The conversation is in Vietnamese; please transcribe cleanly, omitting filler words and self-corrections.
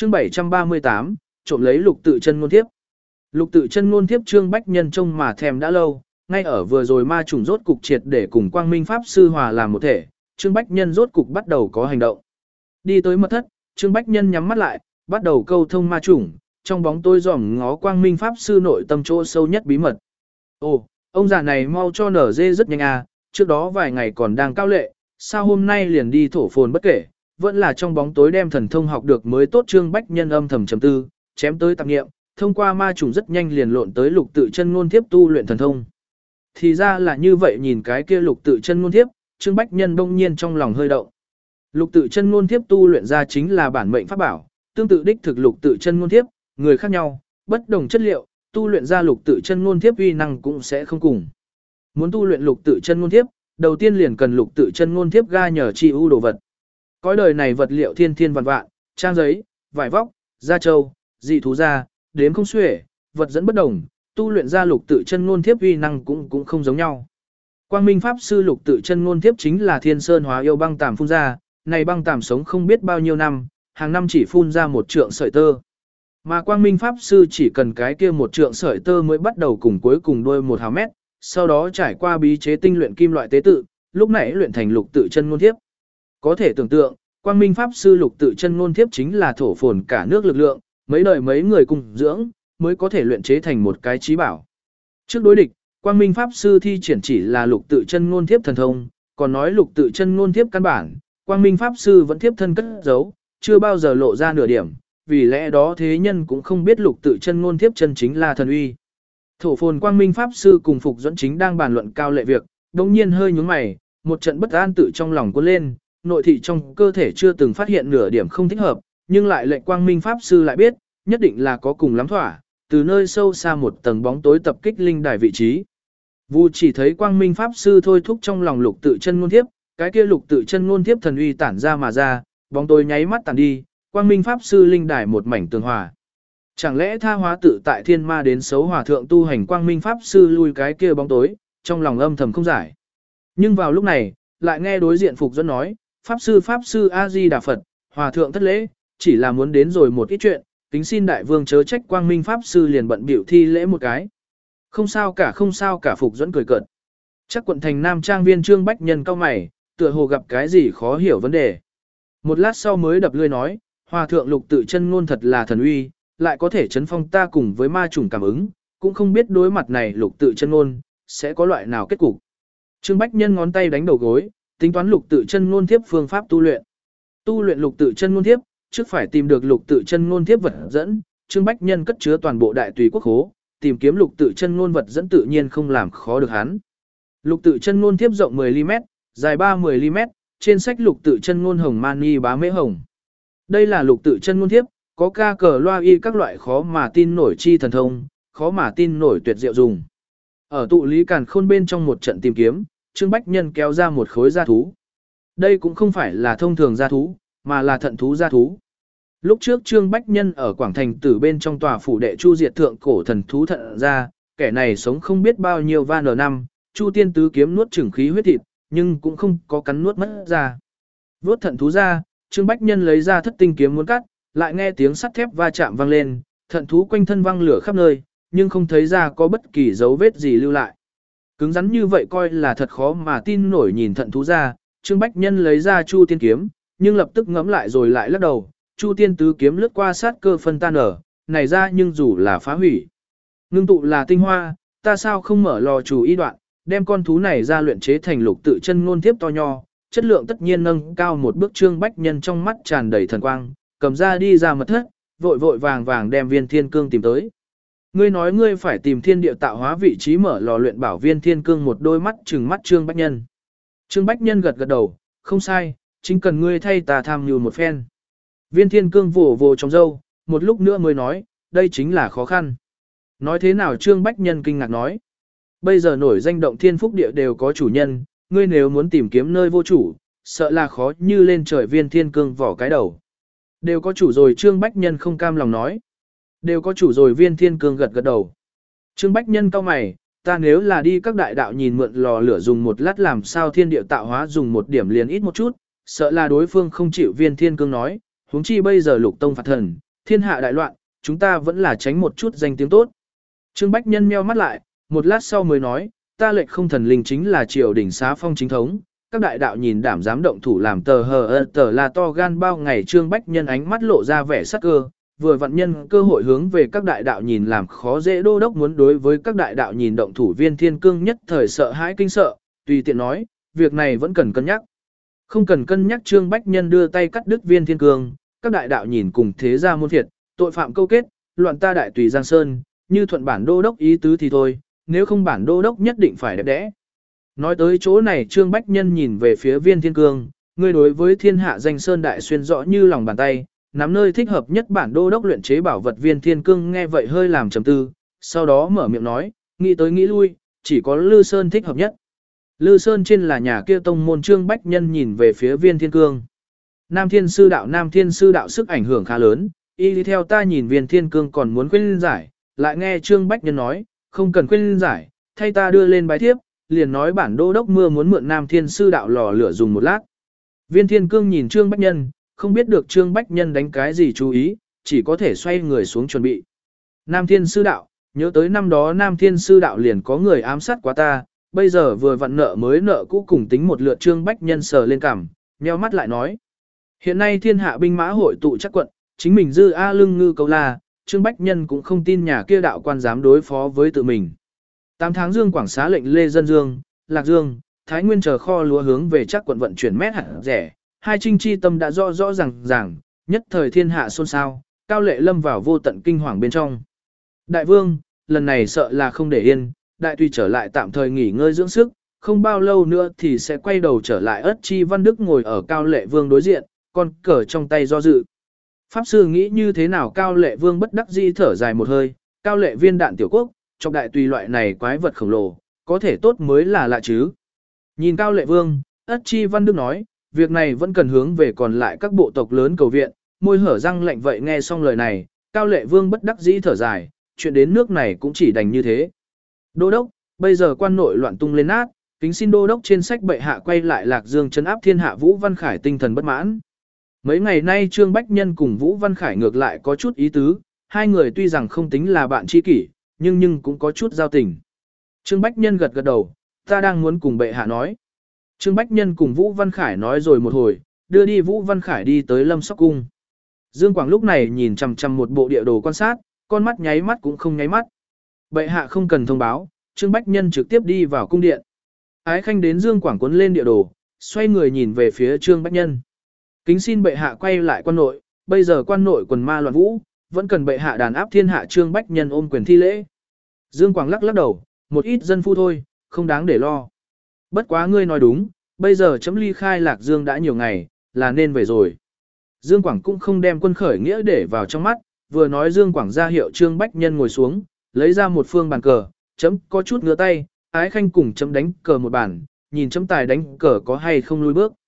Chương 738, trộm lấy lục tự chân ngôn thiếp. Lục tự chân ngôn thiếp Trương Bách Nhân trông mà thèm đã lâu, ngay ở vừa rồi ma trùng rốt cục triệt để cùng Quang Minh Pháp Sư hòa làm một thể, Trương Bách Nhân rốt cục bắt đầu có hành động. Đi tới mật thất, Trương Bách Nhân nhắm mắt lại, bắt đầu câu thông ma trùng, trong bóng tối dòm ngó Quang Minh Pháp Sư nội tâm chỗ sâu nhất bí mật. Ồ, ông già này mau cho nở dê rất nhanh à, trước đó vài ngày còn đang cao lệ, sao hôm nay liền đi thổ phồn bất kể, vẫn là trong bóng tối đem thần thông học được mới tốt. Trương Bách Nhân âm thầm trầm tư, chém tới tạp nghiệm, thông qua ma trùng rất nhanh liền lộn tới lục tự chân ngôn thiếp tu luyện thần thông. Thì ra là như vậy, nhìn cái kia lục tự chân ngôn thiếp, Trương Bách Nhân bỗng nhiên trong lòng hơi động. Lục tự chân ngôn thiếp tu luyện ra chính là bản mệnh pháp bảo, tương tự đích thực lục tự chân ngôn thiếp, người khác nhau, bất đồng chất liệu, tu luyện ra lục tự chân ngôn thiếp uy năng cũng sẽ không cùng. Muốn tu luyện lục tự chân ngôn thiếp, đầu tiên liền cần lục tự chân ngôn thiếp ga nhờ chi ưu đồ vật. Cõi đời này vật liệu thiên thiên vạn vạn, trang giấy, vải vóc, da trâu, dị thú da, đếm không xuể, vật dẫn bất đồng, tu luyện ra lục tự chân ngôn thiếp uy năng cũng không giống nhau. Quang Minh Pháp Sư lục tự chân ngôn thiếp chính là Thiên Sơn Hóa Yêu băng tàm phun ra, này băng tàm sống không biết bao nhiêu năm, hàng năm chỉ phun ra một trượng sợi tơ. Mà Quang Minh Pháp Sư chỉ cần cái kia một trượng sợi tơ mới bắt đầu cùng cuối cùng đôi một hào mét, sau đó trải qua bí chế tinh luyện kim loại tế tự, lúc nãy luyện thành lục tự chân ngôn thiếp. Có thể tưởng tượng, Quang Minh Pháp Sư lục tự chân ngôn thiếp chính là thổ phồn cả nước lực lượng, mấy đời mấy người cùng dưỡng, mới có thể luyện chế thành một cái chí bảo. Trước đối địch, Quang Minh Pháp Sư thi triển chỉ là lục tự chân ngôn thiếp thần thông, còn nói lục tự chân ngôn thiếp căn bản, Quang Minh Pháp Sư vẫn thiếp thân cất giấu, chưa bao giờ lộ ra nửa điểm, vì lẽ đó thế nhân cũng không biết lục tự chân ngôn thiếp chân chính là thần uy. Thổ phồn Quang Minh Pháp Sư cùng Phục Duẫn chính đang bàn luận cao lệ việc, đồng nhiên hơi nhướng mày, một trận bất an tự trong lòng cuốn lên, nội thị trong cơ thể chưa từng phát hiện nửa điểm không thích hợp, nhưng lại lệnh Quang Minh Pháp Sư lại biết, nhất định là có cùng lắm thỏa, từ nơi sâu xa một tầng bóng tối tập kích linh đài vị trí. Vu chỉ thấy Quang Minh Pháp Sư thôi thúc trong lòng lục tự chân ngôn thiếp, cái kia lục tự chân ngôn thiếp thần uy tản ra mà ra, bóng tối nháy mắt tản đi, Quang Minh Pháp Sư linh đài một mảnh tường hòa. Chẳng lẽ tha hóa tự tại thiên ma đến xấu hòa thượng tu hành Quang Minh Pháp Sư lui cái kia bóng tối, trong lòng âm thầm không giải. Nhưng vào lúc này, lại nghe đối diện Phục Duẫn nói, Pháp Sư A-di-đà Phật, hòa thượng thất lễ, chỉ là muốn đến rồi một ít chuyện, kính xin đại vương chớ trách. Quang Minh Pháp Sư liền bận biểu thi lễ một cái. Không sao cả, Phục Duẫn cười cợt. Chắc quận thành Nam Trang viên Trương Bách Nhân cao mày, tựa hồ gặp cái gì khó hiểu vấn đề. Một lát sau mới đập lươi nói, hòa thượng lục tự chân ngôn thật là thần uy, lại có thể chấn phong ta cùng với ma chủng cảm ứng, cũng không biết đối mặt này lục tự chân ngôn, sẽ có loại nào kết cục. Trương Bách Nhân ngón tay đánh đầu gối, tính toán lục tự chân ngôn thiếp phương pháp tu luyện. Tu luyện lục tự chân ngôn thiếp, trước phải tìm được lục tự chân ngôn thiếp vật dẫn, Trương Bách Nhân cất chứa toàn bộ đại tùy quốc khố, tìm kiếm lục tự chân ngôn vật dẫn tự nhiên không làm khó được hắn. Lục tự chân ngôn thiếp rộng 10mm, dài 30mm, trên sách lục tự chân ngôn hồng mani bá mễ hồng. Đây là lục tự chân ngôn thiếp, có ca cờ loa y các loại khó mà tin nổi chi thần thông, khó mà tin nổi tuyệt diệu dùng. Ở tụ lý càn khôn bên trong một trận tìm kiếm, Trương Bách Nhân kéo ra một khối gia thú. Đây cũng không phải là thông thường gia thú, mà là thận thú gia thú. Lúc trước Trương Bách Nhân ở Quảng Thành Tử bên trong tòa phủ đệ Chu Diệt thượng cổ thần thú thận ra, kẻ này sống không biết bao nhiêu van năm, Chu Tiên tứ kiếm nuốt chửng khí huyết thịt, nhưng cũng không có cắn nuốt mất ra. Vuốt thận thú ra, Trương Bách Nhân lấy ra thất tinh kiếm muốn cắt, lại nghe tiếng sắt thép va chạm vang lên, thận thú quanh thân văng lửa khắp nơi, nhưng không thấy ra có bất kỳ dấu vết gì lưu lại. Cứng rắn như vậy coi là thật khó mà tin nổi. Nhìn thận thú ra, Trương Bách Nhân lấy ra Chu Tiên kiếm, nhưng lập tức ngẫm lại rồi lại lắc đầu, Chu Tiên tứ kiếm lướt qua sát cơ phân tan ở, này ra nhưng dù là phá hủy. Ngưng tụ là tinh hoa, ta sao không mở lò chủ y đoạn, đem con thú này ra luyện chế thành lục tự chân ngôn thiếp to nho, chất lượng tất nhiên nâng cao một bước. Trương Bách Nhân trong mắt tràn đầy thần quang, cầm ra đi ra mật thất, vội vàng đem viên thiên cương tìm tới. Ngươi nói ngươi phải tìm thiên địa tạo hóa vị trí mở lò luyện bảo. Viên thiên cương một đôi mắt trừng mắt Trương Bách Nhân. Trương Bách Nhân gật đầu, không sai, chính cần ngươi thay ta tham mưu một phen. Viên thiên cương vồ trong râu, một lúc nữa mới nói, đây chính là khó khăn. Nói thế nào? Trương Bách Nhân kinh ngạc nói. Bây giờ nổi danh động thiên phúc địa đều có chủ nhân, ngươi nếu muốn tìm kiếm nơi vô chủ, sợ là khó như lên trời. Viên thiên cương vỏ cái đầu. Đều có chủ rồi. Trương Bách Nhân không cam lòng nói. Đều có chủ rồi. Viên thiên cương gật đầu. Trương Bách Nhân cau mày, ta nếu là đi các đại đạo nhìn mượn lò lửa dùng một lát làm sao thiên địa tạo hóa dùng một điểm liền ít một chút, sợ là đối phương không chịu. Viên thiên cương nói, huống chi bây giờ lục tông phạt thần, thiên hạ đại loạn, chúng ta vẫn là tránh một chút danh tiếng tốt. Trương Bách Nhân meo mắt lại, một lát sau mới nói, ta lệnh không thần linh chính là triều đình xá phong chính thống, các đại đạo nhìn đảm dám động thủ làm tờ là to gan bao ngày. Trương Bách Nhân ánh mắt lộ ra vẻ sắc cơ, vừa vặn nhân cơ hội hướng về các đại đạo nhìn làm khó dễ đô đốc muốn đối với các đại đạo nhìn động thủ. Viên Thiên Cương nhất thời sợ hãi kinh sợ, tùy tiện nói, việc này vẫn cần cân nhắc. Không cần cân nhắc. Trương Bách Nhân đưa tay cắt đứt Viên Thiên Cương, các đại đạo nhìn cùng thế gia môn thiệt, tội phạm câu kết, loạn ta đại tùy Giang Sơn, như thuận bản đô đốc ý tứ thì thôi, nếu không bản đô đốc nhất định phải đẹp đẽ. Nói tới chỗ này Trương Bách Nhân nhìn về phía Viên Thiên Cương, ngươi đối với thiên hạ danh Sơn Đại Xuyên rõ như lòng bàn tay, nắm nơi thích hợp nhất bản đô đốc luyện chế bảo vật. Viên Thiên Cương nghe vậy hơi làm trầm tư, sau đó mở miệng nói, nghĩ tới nghĩ lui, chỉ có Lư Sơn thích hợp nhất. Lư Sơn trên là nhà kia tông môn. Trương Bách Nhân nhìn về phía Viên Thiên Cương. Nam Thiên Sư đạo sức ảnh hưởng khá lớn, y đi theo ta nhìn. Viên Thiên Cương còn muốn khuyên giải, lại nghe Trương Bách Nhân nói, không cần khuyên giải, thay ta đưa lên bài thiếp, liền nói bản đô đốc mưa muốn mượn Nam Thiên Sư đạo lò lửa dùng một lát. Viên Thiên Cương nhìn Trương Bách Nhân, không biết được Trương Bách Nhân đánh cái gì chú ý, chỉ có thể xoay người xuống chuẩn bị. Nam Thiên Sư đạo, nhớ tới năm đó Nam Thiên Sư đạo liền có người ám sát quá ta, bây giờ vừa vặn nợ mới nợ cũ cùng tính một lượt. Trương Bách Nhân sờ lên cằm, nheo mắt lại nói, hiện nay thiên hạ binh mã hội tụ chắc quận, chính mình dư a lưng ngư câu la, Trương Bách Nhân cũng không tin nhà kia đạo quan dám đối phó với tự mình. 8 tháng Dương Quảng xá lệnh Lê Dân Dương, Lạc Dương, Thái Nguyên chờ kho lúa hướng về chắc quận vận chuyển mét hạt rẻ, hai trinh chi tâm đã rõ ràng, nhất thời thiên hạ xôn xao, Cao Lệ lâm vào vô tận kinh hoàng bên trong. Đại vương, lần này sợ là không để yên, đại tùy trở lại tạm thời nghỉ ngơi dưỡng sức, không bao lâu nữa thì sẽ quay đầu trở lại. Ất Chi Văn Đức ngồi ở Cao Lệ vương đối diện, con cờ trong tay do dự. Pháp sư nghĩ như thế nào? Cao Lệ vương bất đắc dĩ thở dài một hơi, Cao Lệ viên đạn tiểu quốc, trong đại tùy loại này quái vật khổng lồ, có thể tốt mới là lạ chứ. Nhìn Cao Lệ vương, Ất Chi Văn Đức nói, việc này vẫn cần hướng về còn lại các bộ tộc lớn cầu viện. Môi hở răng lạnh vậy. Nghe xong lời này, Cao Lệ vương bất đắc dĩ thở dài, chuyện đến nước này cũng chỉ đành như thế. Đô đốc, bây giờ quan nội loạn tung lên nát, kính xin đô đốc trên sách bệ hạ quay lại Lạc Dương trấn áp thiên hạ. Vũ Văn Khải tinh thần bất mãn. Mấy ngày nay Trương Bách Nhân cùng Vũ Văn Khải ngược lại có chút ý tứ, hai người tuy rằng không tính là bạn tri kỷ, nhưng cũng có chút giao tình. Trương Bách Nhân gật gật đầu, ta đang muốn cùng bệ hạ nói. Trương Bách Nhân cùng Vũ Văn Khải nói rồi một hồi, đưa đi Vũ Văn Khải đi tới Lâm Sóc Cung. Dương Quảng lúc này nhìn chằm chằm một bộ địa đồ quan sát, con mắt nháy mắt cũng không nháy mắt. Bệ hạ không cần thông báo, Trương Bách Nhân trực tiếp đi vào cung điện. Ái Khanh đến Dương Quảng cuốn lên địa đồ, xoay người nhìn về phía Trương Bách Nhân. Kính xin bệ hạ quay lại quan nội, bây giờ quan nội quần ma loạn vũ, vẫn cần bệ hạ đàn áp thiên hạ. Trương Bách Nhân ôm quyền thi lễ. Dương Quảng lắc đầu, một ít dân phu thôi, không đáng để lo. Bất quá ngươi nói đúng, bây giờ chấm ly khai Lạc Dương đã nhiều ngày, là nên về rồi. Dương Quảng cũng không đem quân khởi nghĩa để vào trong mắt, vừa nói Dương Quảng ra hiệu Trương Bách Nhân ngồi xuống, lấy ra một phương bàn cờ, chấm có chút ngửa tay, Ái Khanh cùng chấm đánh cờ một bàn, nhìn chấm tài đánh cờ có hay không lùi bước.